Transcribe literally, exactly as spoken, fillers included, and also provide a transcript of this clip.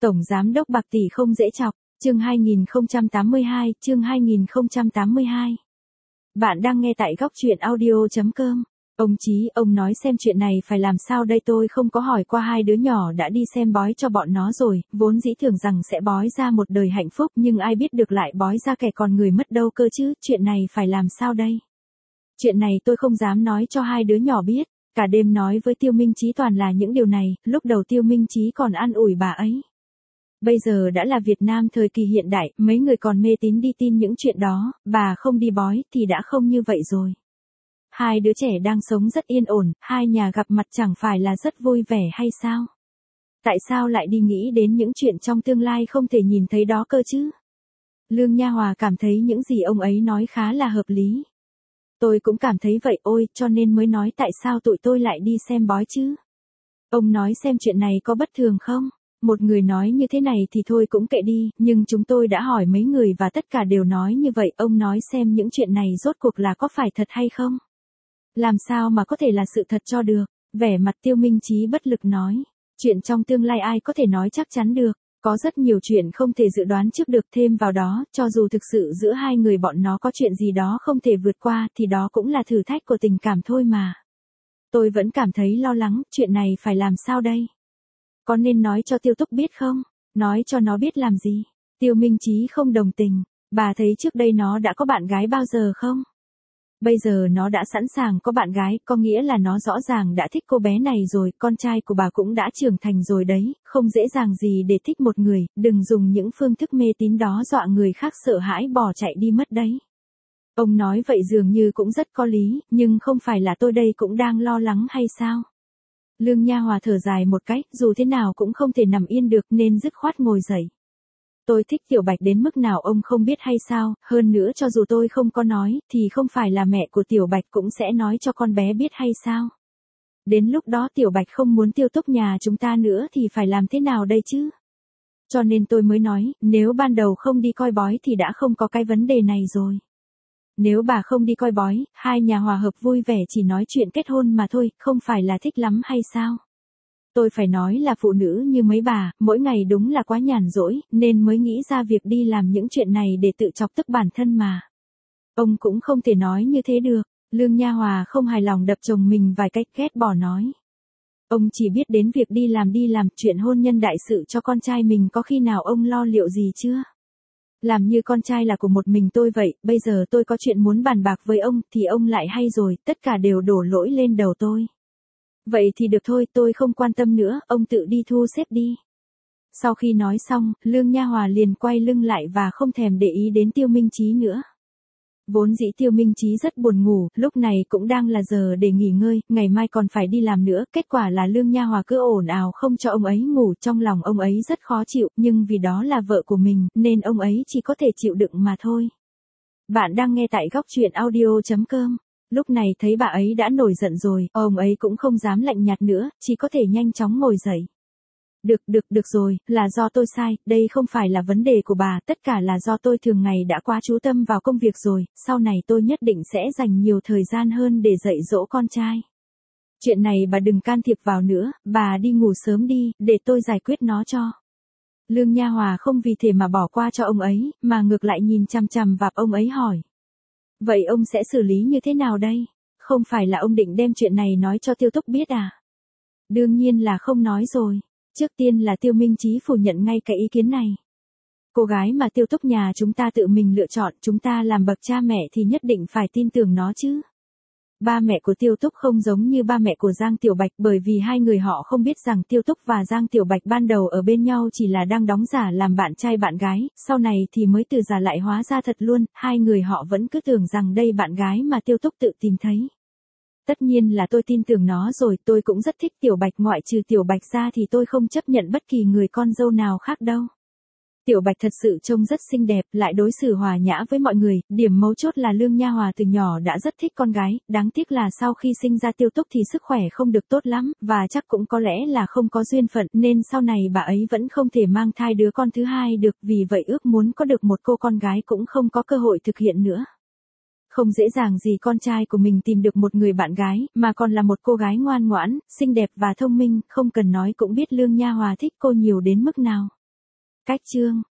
Tổng giám đốc bạc tỷ không dễ chọc, chương hai nghìn không trăm tám mươi hai, chương hai nghìn không trăm tám mươi hai. Bạn đang nghe tại góc truyện audio chấm com. Ông Chí, ông nói xem chuyện này phải làm sao đây, tôi không có hỏi qua hai đứa nhỏ đã đi xem bói cho bọn nó rồi, vốn dĩ tưởng rằng sẽ bói ra một đời hạnh phúc nhưng ai biết được lại bói ra kẻ còn người mất đâu cơ chứ, chuyện này phải làm sao đây? Chuyện này tôi không dám nói cho hai đứa nhỏ biết, cả đêm nói với Tiêu Minh Chí toàn là những điều này, lúc đầu Tiêu Minh Chí còn an ủi bà ấy. Bây giờ đã là Việt Nam thời kỳ hiện đại, mấy người còn mê tín đi tin những chuyện đó, bà không đi bói thì đã không như vậy rồi. Hai đứa trẻ đang sống rất yên ổn, hai nhà gặp mặt chẳng phải là rất vui vẻ hay sao? Tại sao lại đi nghĩ đến những chuyện trong tương lai không thể nhìn thấy đó cơ chứ? Lương Nha Hòa cảm thấy những gì ông ấy nói khá là hợp lý. Tôi cũng cảm thấy vậy, ôi, cho nên mới nói tại sao tụi tôi lại đi xem bói chứ? Ông nói xem chuyện này có bất thường không? Một người nói như thế này thì thôi cũng kệ đi, nhưng chúng tôi đã hỏi mấy người và tất cả đều nói như vậy, ông nói xem những chuyện này rốt cuộc là có phải thật hay không? Làm sao mà có thể là sự thật cho được? Vẻ mặt Tiêu Minh Chí bất lực nói, chuyện trong tương lai ai có thể nói chắc chắn được, có rất nhiều chuyện không thể dự đoán trước được, thêm vào đó, cho dù thực sự giữa hai người bọn nó có chuyện gì đó không thể vượt qua thì đó cũng là thử thách của tình cảm thôi mà. Tôi vẫn cảm thấy lo lắng, chuyện này phải làm sao đây? Có nên nói cho Tiêu Túc biết không? Nói cho nó biết làm gì? Tiêu Minh Chí không đồng tình, bà thấy trước đây nó đã có bạn gái bao giờ không? Bây giờ nó đã sẵn sàng có bạn gái, có nghĩa là nó rõ ràng đã thích cô bé này rồi, con trai của bà cũng đã trưởng thành rồi đấy, không dễ dàng gì để thích một người, đừng dùng những phương thức mê tín đó dọa người khác sợ hãi bỏ chạy đi mất đấy. Ông nói vậy dường như cũng rất có lý, nhưng không phải là tôi đây cũng đang lo lắng hay sao? Lương Nha Hòa thở dài một cái, dù thế nào cũng không thể nằm yên được nên dứt khoát ngồi dậy. Tôi thích Tiểu Bạch đến mức nào ông không biết hay sao, hơn nữa cho dù tôi không có nói, thì không phải là mẹ của Tiểu Bạch cũng sẽ nói cho con bé biết hay sao? Đến lúc đó Tiểu Bạch không muốn Tiêu Túc nhà chúng ta nữa thì phải làm thế nào đây chứ? Cho nên tôi mới nói, nếu ban đầu không đi coi bói thì đã không có cái vấn đề này rồi. Nếu bà không đi coi bói, hai nhà hòa hợp vui vẻ chỉ nói chuyện kết hôn mà thôi, không phải là thích lắm hay sao? Tôi phải nói là phụ nữ như mấy bà, mỗi ngày đúng là quá nhàn rỗi, nên mới nghĩ ra việc đi làm những chuyện này để tự chọc tức bản thân mà. Ông cũng không thể nói như thế được, Lương Nha Hòa không hài lòng đập chồng mình vài cách ghét bỏ nói. Ông chỉ biết đến việc đi làm đi làm, chuyện hôn nhân đại sự cho con trai mình có khi nào ông lo liệu gì chưa? Làm như con trai là của một mình tôi vậy, bây giờ tôi có chuyện muốn bàn bạc với ông, thì ông lại hay rồi, tất cả đều đổ lỗi lên đầu tôi. Vậy thì được thôi, tôi không quan tâm nữa, ông tự đi thu xếp đi. Sau khi nói xong, Lương Nha Hòa liền quay lưng lại và không thèm để ý đến Tiêu Minh Chí nữa. Vốn dĩ Tiêu Minh Chí rất buồn ngủ, lúc này cũng đang là giờ để nghỉ ngơi, ngày mai còn phải đi làm nữa, kết quả là Lương Nha Hòa cứ ồn ào không cho ông ấy ngủ, trong lòng ông ấy rất khó chịu, nhưng vì đó là vợ của mình, nên ông ấy chỉ có thể chịu đựng mà thôi. Bạn đang nghe tại góc truyện audio chấm com. Lúc này thấy bà ấy đã nổi giận rồi, ông ấy cũng không dám lạnh nhạt nữa, chỉ có thể nhanh chóng ngồi dậy. Được, được, được rồi, là do tôi sai, đây không phải là vấn đề của bà, tất cả là do tôi thường ngày đã quá chú tâm vào công việc rồi, sau này tôi nhất định sẽ dành nhiều thời gian hơn để dạy dỗ con trai. Chuyện này bà đừng can thiệp vào nữa, bà đi ngủ sớm đi, để tôi giải quyết nó cho. Lương Nha Hòa không vì thế mà bỏ qua cho ông ấy, mà ngược lại nhìn chằm chằm vào ông ấy hỏi. Vậy ông sẽ xử lý như thế nào đây? Không phải là ông định đem chuyện này nói cho Tiêu Túc biết à? Đương nhiên là không nói rồi. Trước tiên là Tiêu Minh Chí phủ nhận ngay cái ý kiến này. Cô gái mà Tiêu Túc nhà chúng ta tự mình lựa chọn, chúng ta làm bậc cha mẹ thì nhất định phải tin tưởng nó chứ. Ba mẹ của Tiêu Túc không giống như ba mẹ của Giang Tiểu Bạch, bởi vì hai người họ không biết rằng Tiêu Túc và Giang Tiểu Bạch ban đầu ở bên nhau chỉ là đang đóng giả làm bạn trai bạn gái, sau này thì mới từ giả lại hóa ra thật luôn, hai người họ vẫn cứ tưởng rằng đây bạn gái mà Tiêu Túc tự tìm thấy. Tất nhiên là tôi tin tưởng nó rồi, tôi cũng rất thích Tiểu Bạch, ngoại trừ Tiểu Bạch ra thì tôi không chấp nhận bất kỳ người con dâu nào khác đâu. Tiểu Bạch thật sự trông rất xinh đẹp, lại đối xử hòa nhã với mọi người, điểm mấu chốt là Lương Nha Hòa từ nhỏ đã rất thích con gái, đáng tiếc là sau khi sinh ra Tiêu Túc thì sức khỏe không được tốt lắm, và chắc cũng có lẽ là không có duyên phận, nên sau này bà ấy vẫn không thể mang thai đứa con thứ hai được, vì vậy ước muốn có được một cô con gái cũng không có cơ hội thực hiện nữa. Không dễ dàng gì con trai của mình tìm được một người bạn gái, mà còn là một cô gái ngoan ngoãn, xinh đẹp và thông minh, không cần nói cũng biết Lương Nha Hòa thích cô nhiều đến mức nào. Cách chương